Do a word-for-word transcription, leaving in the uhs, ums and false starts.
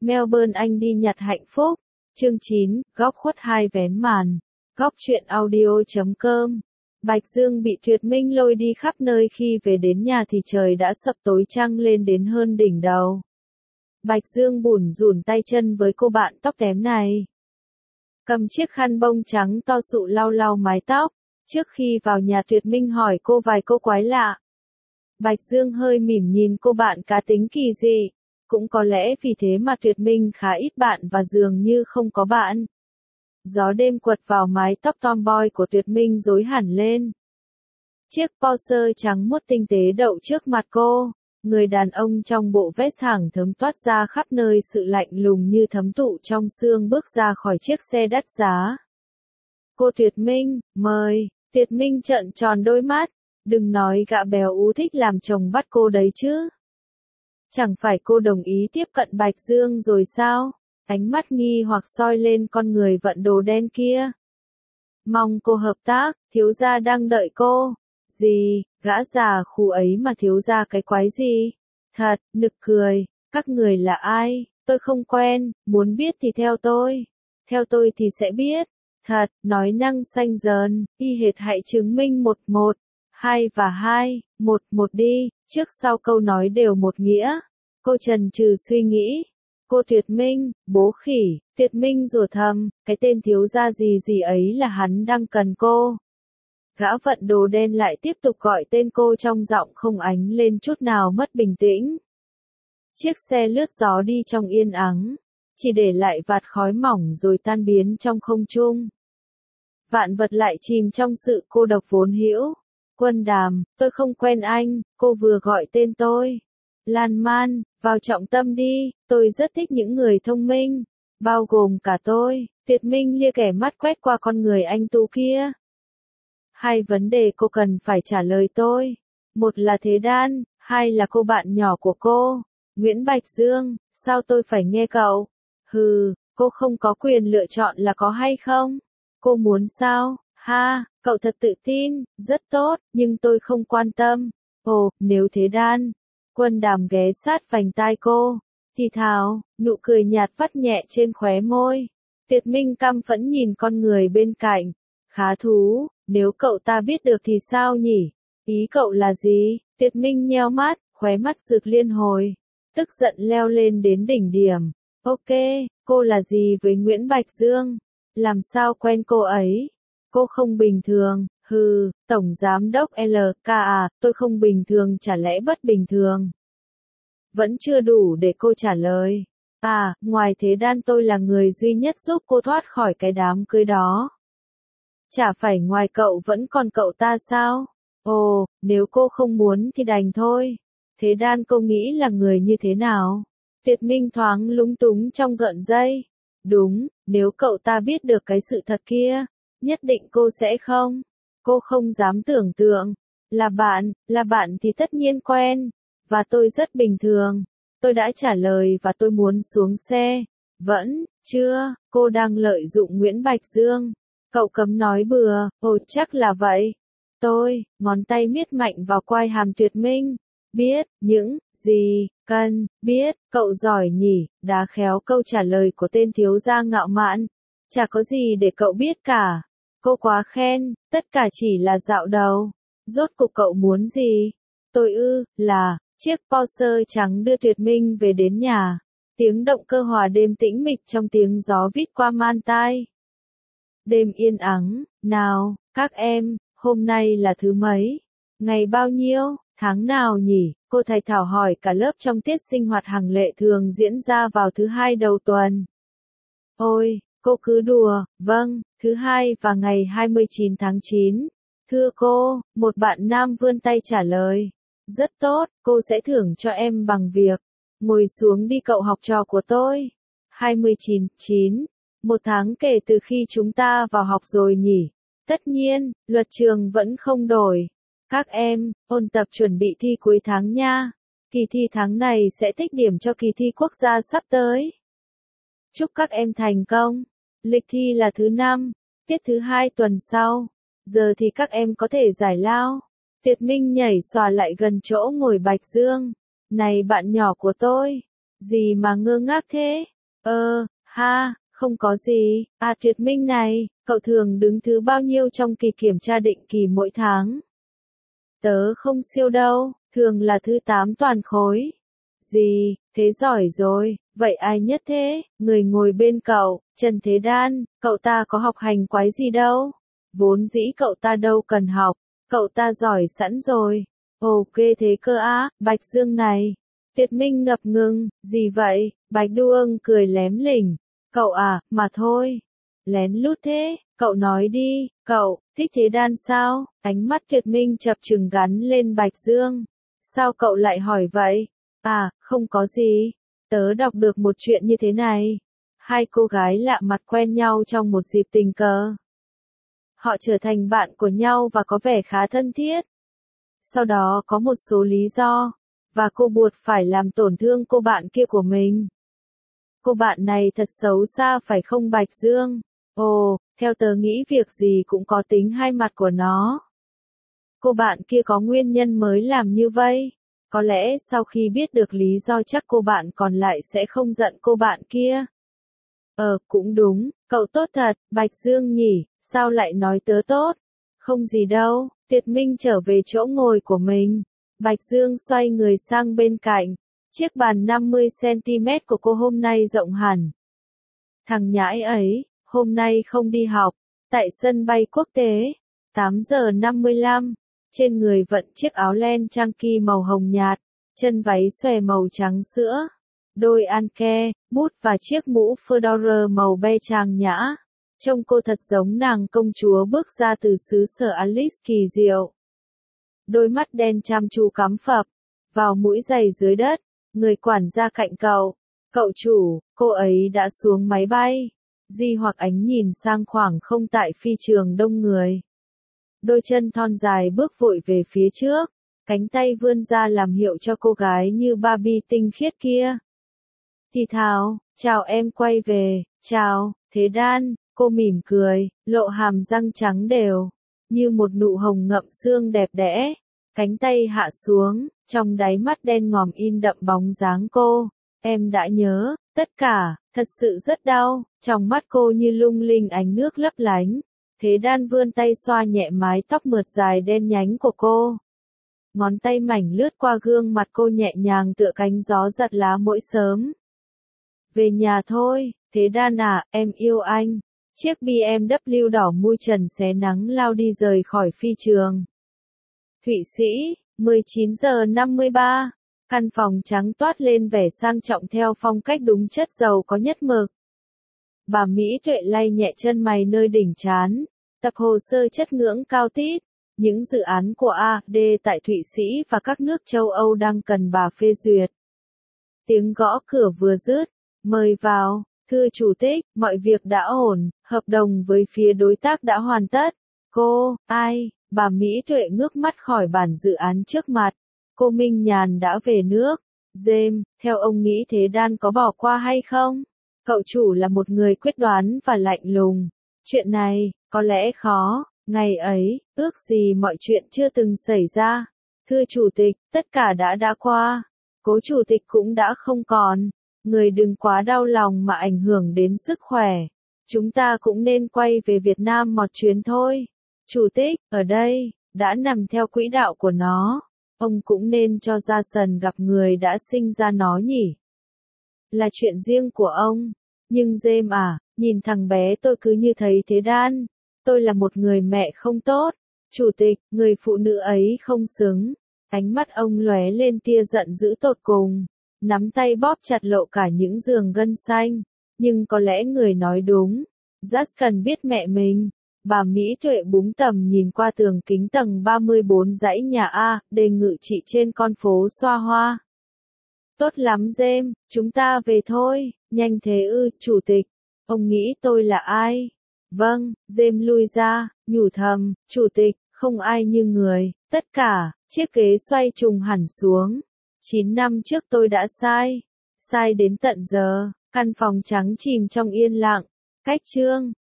Melbourne Anh đi nhặt hạnh phúc. Chương chín, góc khuất hai vén màn. Góc truyện audio chấm com. Bạch Dương bị Tuyệt Minh lôi đi khắp nơi, khi về đến nhà thì trời đã sập tối, trăng lên đến hơn đỉnh đầu. Bạch Dương bủn rủn tay chân với cô bạn tóc tém này. Cầm chiếc khăn bông trắng to sụ lau lau mái tóc. Trước khi vào nhà Tuyệt Minh hỏi cô vài câu quái lạ. Bạch Dương hơi mỉm nhìn cô bạn cá tính kỳ dị. Cũng có lẽ vì thế mà Tuyệt Minh khá ít bạn và dường như không có bạn. Gió đêm quật vào mái tóc tomboy của Tuyệt Minh rối hẳn lên. Chiếc Porsche trắng muốt tinh tế đậu trước mặt cô. Người đàn ông trong bộ vest hàng thấm toát ra khắp nơi sự lạnh lùng như thấm tụ trong xương bước ra khỏi chiếc xe đắt giá. Cô Tuyệt Minh, mời. Tuyệt Minh trợn tròn đôi mắt. Đừng nói gã béo ú thích làm chồng bắt cô đấy chứ. Chẳng phải cô đồng ý tiếp cận Bạch Dương rồi sao? Ánh mắt nghi hoặc soi lên con người vận đồ đen kia. Mong cô hợp tác, thiếu gia đang đợi cô. Gì, gã già khù ấy mà thiếu gia cái quái gì? Thật, nực cười, các người là ai? Tôi không quen, muốn biết thì theo tôi. Theo tôi thì sẽ biết. Thật, nói năng xanh dờn, y hệt hãy chứng minh một một, hai và hai, một một đi, trước sau câu nói đều một nghĩa. Cô chần chừ suy nghĩ. Cô Tuyệt Minh, bố khỉ, Tuyệt Minh rủa thầm, cái tên thiếu gia gì gì ấy là hắn đang cần cô. Gã vận đồ đen lại tiếp tục gọi tên cô trong giọng không ánh lên chút nào mất bình tĩnh. Chiếc xe lướt gió đi trong yên ắng, chỉ để lại vạt khói mỏng rồi tan biến trong không trung. Vạn vật lại chìm trong sự cô độc vốn hữu. Quân Đàm, tôi không quen anh, cô vừa gọi tên tôi. Lan Man, vào trọng tâm đi, tôi rất thích những người thông minh, bao gồm cả tôi. Tuyệt Minh lia kẻ mắt quét qua con người anh tú kia. Hai vấn đề cô cần phải trả lời tôi. Một là Thế Đan, hai là cô bạn nhỏ của cô, Nguyễn Bạch Dương. Sao tôi phải nghe cậu? Hừ, cô không có quyền lựa chọn là có hay không. Cô muốn sao? Ha, cậu thật tự tin, rất tốt, nhưng tôi không quan tâm. Ồ, nếu Thế Đan. Quân Đàm ghé sát vành tai cô, thì thào, nụ cười nhạt vắt nhẹ trên khóe môi. Tuyệt Minh căm phẫn nhìn con người bên cạnh. Khá thú, nếu cậu ta biết được thì sao nhỉ? Ý cậu là gì? Tuyệt Minh nheo mắt, khóe mắt rực liên hồi. Tức giận leo lên đến đỉnh điểm. Ok, cô là gì với Nguyễn Bạch Dương? Làm sao quen cô ấy? Cô không bình thường. Hừ, Tổng Giám đốc lờ ca à, tôi không bình thường chả lẽ bất bình thường? Vẫn chưa đủ để cô trả lời. À, ngoài Thế Đan tôi là người duy nhất giúp cô thoát khỏi cái đám cưới đó. Chả phải ngoài cậu vẫn còn cậu ta sao? Ồ, nếu cô không muốn thì đành thôi. Thế Đan cô nghĩ là người như thế nào? Tuyệt Minh thoáng lúng túng trong gợn dây. Đúng, nếu cậu ta biết được cái sự thật kia, nhất định cô sẽ không. Cô không dám tưởng tượng. Là bạn, là bạn thì tất nhiên quen. Và tôi rất bình thường. Tôi đã trả lời và tôi muốn xuống xe. Vẫn, chưa, cô đang lợi dụng Nguyễn Bạch Dương. Cậu cấm nói bừa, ồ chắc là vậy. Tôi, ngón tay miết mạnh vào quai hàm Tuyệt Minh. Biết, những, gì, cần, biết, cậu giỏi nhỉ, đá khéo câu trả lời của tên thiếu gia ngạo mạn. Chả có gì để cậu biết cả. Cô quá khen, tất cả chỉ là dạo đầu. Rốt cuộc cậu muốn gì? Tôi ư, là, chiếc Porsche trắng đưa Tuyệt Minh về đến nhà. Tiếng động cơ hòa đêm tĩnh mịch trong tiếng gió vít qua man tai. Đêm yên ắng, nào, các em, hôm nay là thứ mấy? Ngày bao nhiêu? Tháng nào nhỉ? Cô thầy Thảo hỏi cả lớp trong tiết sinh hoạt hàng lệ thường diễn ra vào thứ hai đầu tuần. Ôi, cô cứ đùa, vâng, thứ hai và ngày hai mươi chín tháng chín. Thưa cô, một bạn nam vươn tay trả lời. Rất tốt, cô sẽ thưởng cho em bằng việc. Ngồi xuống đi cậu học trò của tôi. hai mươi chín, chín. Một tháng kể từ khi chúng ta vào học rồi nhỉ? Tất nhiên, luật trường vẫn không đổi. Các em, ôn tập chuẩn bị thi cuối tháng nha. Kỳ thi tháng này sẽ tích điểm cho kỳ thi quốc gia sắp tới. Chúc các em thành công. Lịch thi là thứ năm, tiết thứ hai tuần sau. Giờ thì các em có thể giải lao. Tuyệt Minh nhảy xòa lại gần chỗ ngồi Bạch Dương. Này bạn nhỏ của tôi. Gì mà ngơ ngác thế? Ơ, ha, không có gì. À Tuyệt Minh này, cậu thường đứng thứ bao nhiêu trong kỳ kiểm tra định kỳ mỗi tháng? Tớ không siêu đâu, thường là thứ tám toàn khối. Gì, thế giỏi rồi, vậy ai nhất thế? Người ngồi bên cậu, Trần Thế Đan, cậu ta có học hành quái gì đâu. Vốn dĩ cậu ta đâu cần học, cậu ta giỏi sẵn rồi. Ok thế cơ á, Bạch Dương này. Tuyệt Minh ngập ngừng, gì vậy? Bạch Đuông cười lém lỉnh. Cậu à, mà thôi. Lén lút thế, cậu nói đi, cậu, thích Thế Đan sao? Ánh mắt Tuyệt Minh chập chừng gắn lên Bạch Dương. Sao cậu lại hỏi vậy? À, không có gì. Tớ đọc được một chuyện như thế này. Hai cô gái lạ mặt quen nhau trong một dịp tình cờ. Họ trở thành bạn của nhau và có vẻ khá thân thiết. Sau đó có một số lý do, và cô buộc phải làm tổn thương cô bạn kia của mình. Cô bạn này thật xấu xa phải không Bạch Dương? Ồ, theo tớ nghĩ việc gì cũng có tính hai mặt của nó. Cô bạn kia có nguyên nhân mới làm như vậy. Có lẽ sau khi biết được lý do chắc cô bạn còn lại sẽ không giận cô bạn kia. Ờ, cũng đúng, cậu tốt thật, Bạch Dương nhỉ, sao lại nói tớ tốt? Không gì đâu, Tuyệt Minh trở về chỗ ngồi của mình. Bạch Dương xoay người sang bên cạnh. Chiếc bàn năm mươi xăng-ti-mét của cô hôm nay rộng hẳn. Thằng nhãi ấy, hôm nay không đi học, tại sân bay quốc tế. tám giờ năm mươi lăm, trên người vận chiếc áo len chunky màu hồng nhạt, chân váy xòe màu trắng sữa, đôi anke, bút và chiếc mũ fedora màu be trang nhã. Trông cô thật giống nàng công chúa bước ra từ xứ sở Alice kỳ diệu. Đôi mắt đen chăm chú cắm phập vào mũi giày dưới đất. Người quản gia cạnh cậu, cậu chủ, cô ấy đã xuống máy bay. Di Hoặc Ánh nhìn sang khoảng không tại phi trường đông người. Đôi chân thon dài bước vội về phía trước, cánh tay vươn ra làm hiệu cho cô gái như Barbie tinh khiết kia. Thì thào, chào em quay về, chào, Thế Đan, cô mỉm cười, lộ hàm răng trắng đều, như một nụ hồng ngậm xương đẹp đẽ. Cánh tay hạ xuống, trong đáy mắt đen ngòm in đậm bóng dáng cô. Em đã nhớ, tất cả, thật sự rất đau, trong mắt cô như lung linh ánh nước lấp lánh. Thế Đan vươn tay xoa nhẹ mái tóc mượt dài đen nhánh của cô. Ngón tay mảnh lướt qua gương mặt cô nhẹ nhàng tựa cánh gió giật lá mỗi sớm. Về nhà thôi, Thế Đan à, em yêu anh. Chiếc bê em vê đỏ mui trần xé nắng lao đi rời khỏi phi trường. Thụy Sĩ, mười chín giờ năm mươi ba, căn phòng trắng toát lên vẻ sang trọng theo phong cách đúng chất giàu có nhất mực. Bà Mỹ Tuệ lay nhẹ chân mày nơi đỉnh trán, tập hồ sơ chất ngưỡng cao tít, những dự án của a đê tại Thụy Sĩ và các nước châu Âu đang cần bà phê duyệt. Tiếng gõ cửa vừa dứt, mời vào, thưa chủ tịch, mọi việc đã ổn, hợp đồng với phía đối tác đã hoàn tất. Cô, ai? Bà Mỹ Tuệ ngước mắt khỏi bản dự án trước mặt. Cô Minh Nhàn đã về nước. James, theo ông nghĩ Thế Đan có bỏ qua hay không? Cậu chủ là một người quyết đoán và lạnh lùng. Chuyện này, có lẽ khó. Ngày ấy, ước gì mọi chuyện chưa từng xảy ra. Thưa chủ tịch, tất cả đã đã qua. Cố chủ tịch cũng đã không còn. Người đừng quá đau lòng mà ảnh hưởng đến sức khỏe. Chúng ta cũng nên quay về Việt Nam một chuyến thôi. Chủ tịch, ở đây, đã nằm theo quỹ đạo của nó. Ông cũng nên cho Jason gặp người đã sinh ra nó nhỉ. Là chuyện riêng của ông. Nhưng James à, nhìn thằng bé tôi cứ như thấy Thế Đan. Tôi là một người mẹ không tốt. Chủ tịch, người phụ nữ ấy không xứng. Ánh mắt ông lóe lên tia giận dữ tột cùng. Nắm tay bóp chặt lộ cả những giường gân xanh. Nhưng có lẽ người nói đúng. Jason biết mẹ mình. Bà Mỹ Tuệ búng tầm nhìn qua tường kính tầng ba mươi bốn dãy nhà A, đề ngự trị trên con phố xoa hoa. Tốt lắm James, chúng ta về thôi, nhanh thế ư, chủ tịch. Ông nghĩ tôi là ai? Vâng, James lui ra, nhủ thầm, chủ tịch, không ai như người, tất cả, chiếc ghế xoay trùng hẳn xuống. Chín năm trước tôi đã sai, sai đến tận giờ, căn phòng trắng chìm trong yên lặng. Cách chương